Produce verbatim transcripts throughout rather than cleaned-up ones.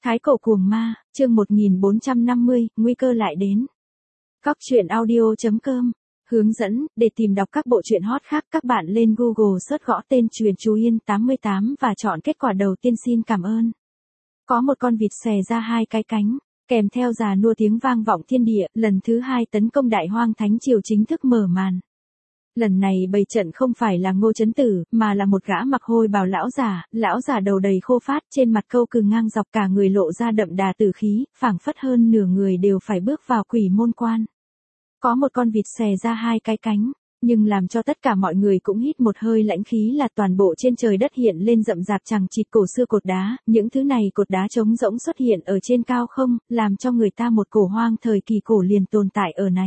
Thái cổ cuồng ma, chương một nghìn bốn trăm năm mươi, nguy cơ lại đến. Góc truyện audio chấm com. Hướng dẫn, để tìm đọc các bộ truyện hot khác các bạn lên Google search gõ tên Truyện Chú Yên tám mươi tám và chọn kết quả đầu tiên. Xin cảm ơn. Có một con vịt xòe ra hai cái cánh, kèm theo già nua tiếng vang vọng thiên địa, lần thứ hai tấn công Đại Hoang Thánh Triều chính thức mở màn. Lần này bày trận không phải là Ngô Chấn Tử, mà là một gã mặc hôi bào lão giả, lão giả đầu đầy khô phát, trên mặt câu cừ ngang dọc, cả người lộ ra đậm đà tử khí, phảng phất hơn nửa người đều phải bước vào quỷ môn quan. Có một con vịt xòe ra hai cái cánh, nhưng làm cho tất cả mọi người cũng hít một hơi lãnh khí là toàn bộ trên trời đất hiện lên rậm rạp chằng chịt cổ xưa cột đá, những thứ này cột đá trống rỗng xuất hiện ở trên cao không, làm cho người ta một cổ hoang thời kỳ cổ liền tồn tại ở này.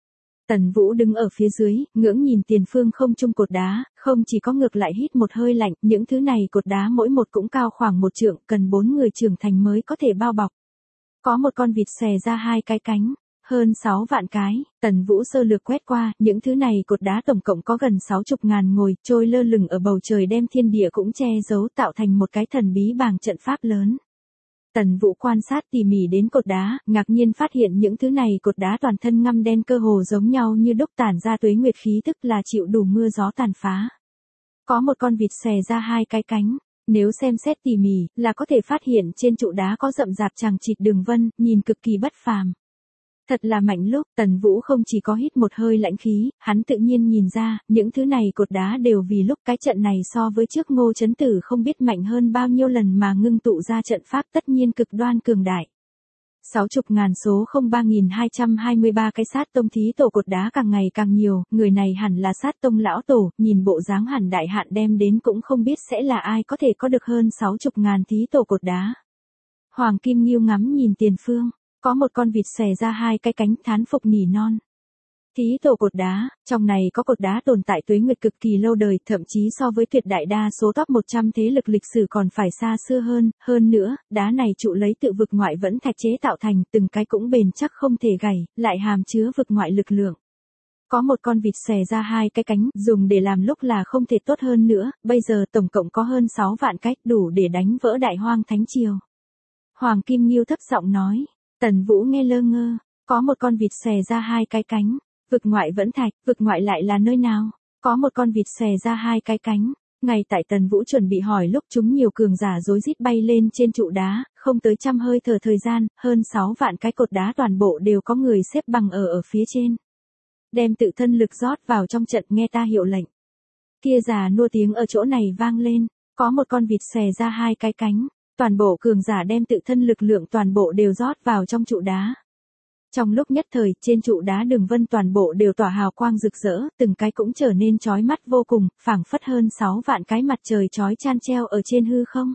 Tần Vũ đứng ở phía dưới, ngưỡng nhìn tiền phương không trung cột đá, không chỉ có ngược lại hít một hơi lạnh, những thứ này cột đá mỗi một cũng cao khoảng một trượng, cần bốn người trưởng thành mới có thể bao bọc. Có một con vịt xòe ra hai cái cánh, hơn sáu vạn cái, Tần Vũ sơ lược quét qua, những thứ này cột đá tổng cộng có gần sáu chục ngàn ngồi, trôi lơ lửng ở bầu trời đem thiên địa cũng che giấu tạo thành một cái thần bí bàng trận pháp lớn. Tần Vũ quan sát tỉ mỉ đến cột đá, ngạc nhiên phát hiện những thứ này cột đá toàn thân ngăm đen cơ hồ giống nhau như đúc tản ra tuế nguyệt khí tức là chịu đủ mưa gió tàn phá. Có một con vịt xòe ra hai cái cánh, nếu xem xét tỉ mỉ, là có thể phát hiện trên trụ đá có rậm rạp chằng chịt đường vân, nhìn cực kỳ bất phàm. Thật là mạnh lúc, Tần Vũ không chỉ có hít một hơi lãnh khí, hắn tự nhiên nhìn ra, những thứ này cột đá đều vì lúc cái trận này so với trước Ngô Chấn Tử không biết mạnh hơn bao nhiêu lần mà ngưng tụ ra trận pháp tất nhiên cực đoan cường đại. Sáu chục ngàn số không ba nghìn hai trăm hai mươi ba cái sát tông thí tổ cột đá càng ngày càng nhiều, người này hẳn là sát tông lão tổ, nhìn bộ dáng hẳn đại hạn đem đến cũng không biết sẽ là ai có thể có được hơn sáu chục ngàn thí tổ cột đá. Hoàng Kim Nghiêu ngắm nhìn tiền phương. Có một con vịt xòe ra hai cái cánh, thán phục nỉ non. Thí tổ cột đá, trong này có cột đá tồn tại tuế nguyệt cực kỳ lâu đời, thậm chí so với tuyệt đại đa số top một trăm thế lực lịch sử còn phải xa xưa hơn, hơn nữa, đá này trụ lấy tự vực ngoại vẫn thạch chế tạo thành, từng cái cũng bền chắc không thể gãy, lại hàm chứa vực ngoại lực lượng. Có một con vịt xòe ra hai cái cánh, dùng để làm lúc là không thể tốt hơn nữa, bây giờ tổng cộng có hơn sáu vạn cách, đủ để đánh vỡ Đại Hoang Thánh Triều. Hoàng Kim Nghiêu thấp giọng nói. Tần Vũ nghe lơ ngơ, có một con vịt xòe ra hai cái cánh, vực ngoại vẫn thạch, vực ngoại lại là nơi nào? Có một con vịt xòe ra hai cái cánh, ngay tại Tần Vũ chuẩn bị hỏi lúc chúng nhiều cường giả rối rít bay lên trên trụ đá, không tới trăm hơi thở thời gian, hơn sáu vạn cái cột đá toàn bộ đều có người xếp bằng ở ở phía trên. Đem tự thân lực rót vào trong trận, nghe ta hiệu lệnh. Kia già nua tiếng ở chỗ này vang lên, có một con vịt xòe ra hai cái cánh. Toàn bộ cường giả đem tự thân lực lượng toàn bộ đều rót vào trong trụ đá. Trong lúc nhất thời, trên trụ đá đường vân toàn bộ đều tỏa hào quang rực rỡ, từng cái cũng trở nên chói mắt vô cùng, phảng phất hơn sáu vạn cái mặt trời chói chan treo ở trên hư không.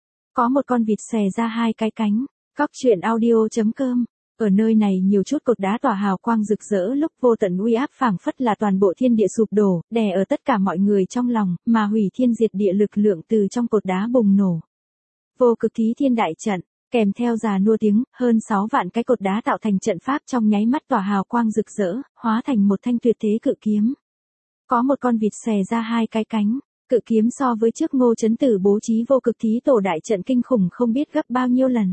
Có một con vịt xòe ra hai cái cánh, góc truyện audio chấm com. Ở nơi này nhiều chút cột đá tỏa hào quang rực rỡ lúc vô tận uy áp phảng phất là toàn bộ thiên địa sụp đổ, đè ở tất cả mọi người trong lòng, mà hủy thiên diệt địa lực lượng từ trong cột đá bùng nổ. Vô cực thí thiên đại trận, kèm theo già nua tiếng, hơn sáu vạn cái cột đá tạo thành trận pháp trong nháy mắt tỏa hào quang rực rỡ, hóa thành một thanh tuyệt thế cự kiếm. Có một con vịt xòe ra hai cái cánh, cự kiếm so với trước Ngô Chấn Tử bố trí vô cực thí tổ đại trận kinh khủng không biết gấp bao nhiêu lần.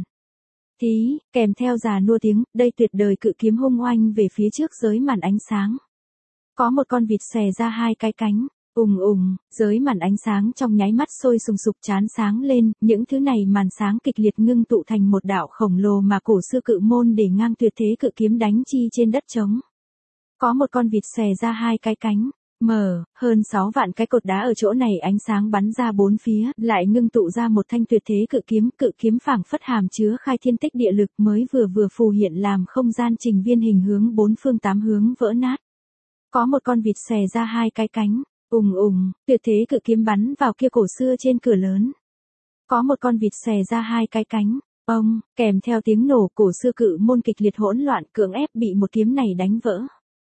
Thí, kèm theo già nua tiếng, đây tuyệt đời cự kiếm hung oanh về phía trước giới màn ánh sáng. Có một con vịt xòe ra hai cái cánh. Ùng ùng, giới màn ánh sáng trong nháy mắt sôi sùng sục chán sáng lên, những thứ này màn sáng kịch liệt ngưng tụ thành một đạo khổng lồ mà cổ xưa cự môn để ngang tuyệt thế cự kiếm đánh chi trên đất trống. Có một con vịt xòe ra hai cái cánh, mở, hơn sáu vạn cái cột đá ở chỗ này ánh sáng bắn ra bốn phía, lại ngưng tụ ra một thanh tuyệt thế cự kiếm, cự kiếm phảng phất hàm chứa khai thiên tích địa lực mới vừa vừa phù hiện làm không gian trình viên hình hướng bốn phương tám hướng vỡ nát. Có một con vịt xòe ra hai cái cánh. Ùng ùng, tuyệt thế cự kiếm bắn vào kia cổ xưa trên cửa lớn. Có một con vịt xòe ra hai cái cánh, ông, kèm theo tiếng nổ cổ xưa cự môn kịch liệt hỗn loạn cưỡng ép bị một kiếm này đánh vỡ.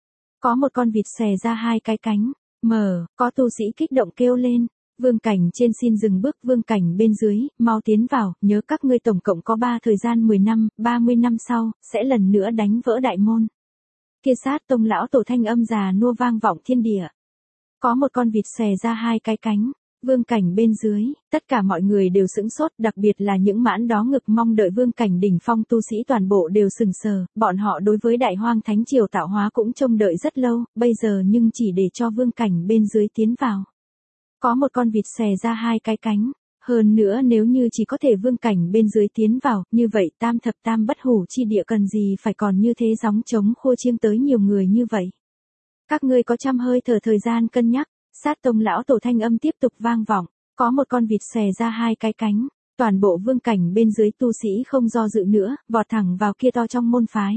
Có một con vịt xòe ra hai cái cánh, mở, có tu sĩ kích động kêu lên. Vương Cảnh trên xin dừng bước, Vương Cảnh bên dưới, mau tiến vào, nhớ các ngươi tổng cộng có ba thời gian mười năm, ba mươi năm sau, sẽ lần nữa đánh vỡ đại môn. Kia sát tông lão tổ thanh âm già nua vang vọng thiên địa. Có một con vịt xòe ra hai cái cánh, Vương Cảnh bên dưới, tất cả mọi người đều sững sốt, đặc biệt là những mãn đó ngực mong đợi Vương Cảnh đỉnh phong tu sĩ toàn bộ đều sừng sờ, bọn họ đối với Đại Hoang Thánh Triều tạo hóa cũng trông đợi rất lâu, bây giờ nhưng chỉ để cho Vương Cảnh bên dưới tiến vào. Có một con vịt xòe ra hai cái cánh, hơn nữa nếu như chỉ có thể Vương Cảnh bên dưới tiến vào, như vậy tam thập tam bất hủ chi địa cần gì phải còn như thế gióng trống khô chiêng tới nhiều người như vậy. Các ngươi có trăm hơi thở thời gian cân nhắc. Sát Tông lão tổ thanh âm tiếp tục vang vọng, có một con vịt xòe ra hai cái cánh, toàn bộ Vương Cảnh bên dưới tu sĩ không do dự nữa, vọt thẳng vào kia to trong môn phái.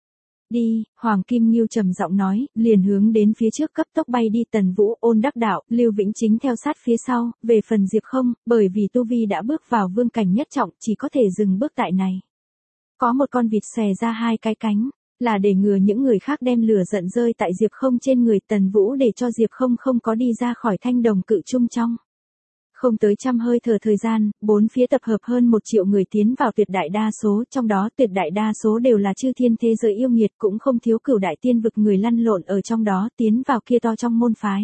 Đi, Hoàng Kim Ngưu trầm giọng nói, liền hướng đến phía trước cấp tốc bay đi. Tần Vũ, Ôn Đắc Đạo, Lưu Vĩnh Chính theo sát phía sau, về phần Diệp Không, bởi vì tu vi đã bước vào Vương Cảnh nhất trọng, chỉ có thể dừng bước tại này. Có một con vịt xòe ra hai cái cánh, là để ngừa những người khác đem lửa giận rơi tại Diệp Không trên người. Tần Vũ để cho Diệp Không không có đi ra khỏi thanh đồng cự trung trong. Không tới trăm hơi thở thời gian, bốn phía tập hợp hơn một triệu người tiến vào, tuyệt đại đa số, trong đó tuyệt đại đa số đều là chư thiên thế giới yêu nghiệt, cũng không thiếu cửu đại tiên vực người lăn lộn ở trong đó, tiến vào kia to trong môn phái.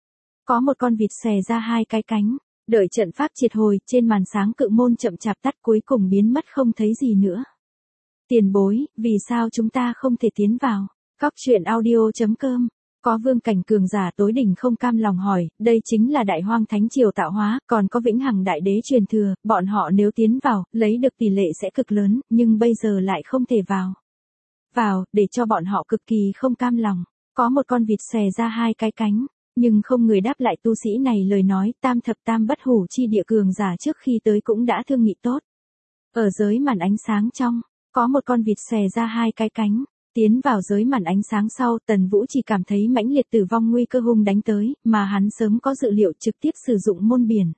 Có một con vịt xòe ra hai cái cánh, đợi trận pháp triệt hồi, trên màn sáng cự môn chậm chạp tắt, cuối cùng biến mất không thấy gì nữa. Tiền bối, vì sao chúng ta không thể tiến vào? Góc truyện audio chấm com. Có Vương Cảnh cường giả tối đỉnh không cam lòng hỏi, đây chính là Đại Hoang Thánh Triều tạo hóa, còn có Vĩnh Hằng Đại Đế truyền thừa, bọn họ nếu tiến vào, lấy được tỷ lệ sẽ cực lớn, nhưng bây giờ lại không thể vào. Vào, để cho bọn họ cực kỳ không cam lòng. Có một con vịt xòe ra hai cái cánh, nhưng không người đáp lại tu sĩ này lời nói. Tam thập tam bất hủ chi địa cường giả trước khi tới cũng đã thương nghị tốt. Ở giới màn ánh sáng trong, có một con vịt xòe ra hai cái cánh, tiến vào giới màn ánh sáng sau, Tần Vũ chỉ cảm thấy mãnh liệt tử vong nguy cơ hung đánh tới, mà hắn sớm có dự liệu, trực tiếp sử dụng môn biển.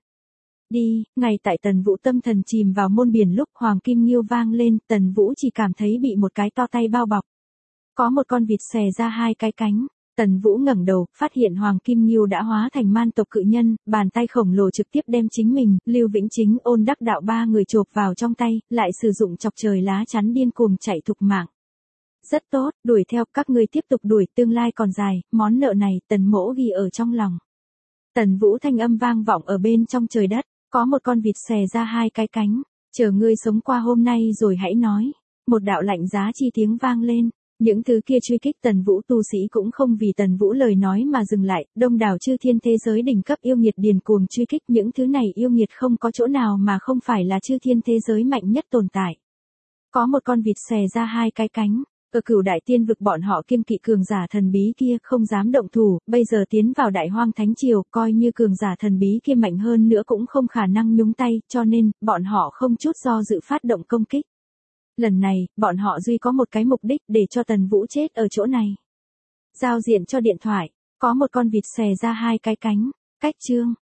Đi, ngay tại Tần Vũ tâm thần chìm vào môn biển lúc Hoàng Kim Ngưu vang lên, Tần Vũ chỉ cảm thấy bị một cái to tay bao bọc. Có một con vịt xòe ra hai cái cánh, Tần Vũ ngẩng đầu, phát hiện Hoàng Kim Ngưu đã hóa thành man tộc cự nhân, bàn tay khổng lồ trực tiếp đem chính mình, Lưu Vĩnh Chính, Ôn Đắc Đạo ba người chộp vào trong tay, lại sử dụng chọc trời lá chắn điên cuồng chạy thục mạng. Rất tốt, đuổi theo, các ngươi tiếp tục đuổi, tương lai còn dài, món nợ này, Tần Mỗ ghi ở trong lòng. Tần Vũ thanh âm vang vọng ở bên trong trời đất, có một con vịt xòe ra hai cái cánh, chờ ngươi sống qua hôm nay rồi hãy nói. Một đạo lạnh giá chi tiếng vang lên. Những thứ kia truy kích Tần Vũ tu sĩ cũng không vì Tần Vũ lời nói mà dừng lại, đông đảo chư thiên thế giới đỉnh cấp yêu nghiệt điền cuồng truy kích. Những thứ này yêu nghiệt không có chỗ nào mà không phải là chư thiên thế giới mạnh nhất tồn tại. Có một con vịt xòe ra hai cái cánh, ở cửu đại tiên vực bọn họ kiêng kỵ cường giả thần bí kia không dám động thủ, bây giờ tiến vào Đại Hoang Thánh Triều, coi như cường giả thần bí kia mạnh hơn nữa cũng không khả năng nhúng tay, cho nên, bọn họ không chút do dự phát động công kích. Lần này, bọn họ duy có một cái mục đích, để cho Tần Vũ chết ở chỗ này. Giao diện cho điện thoại, có một con vịt xòe ra hai cái cánh, cách chương.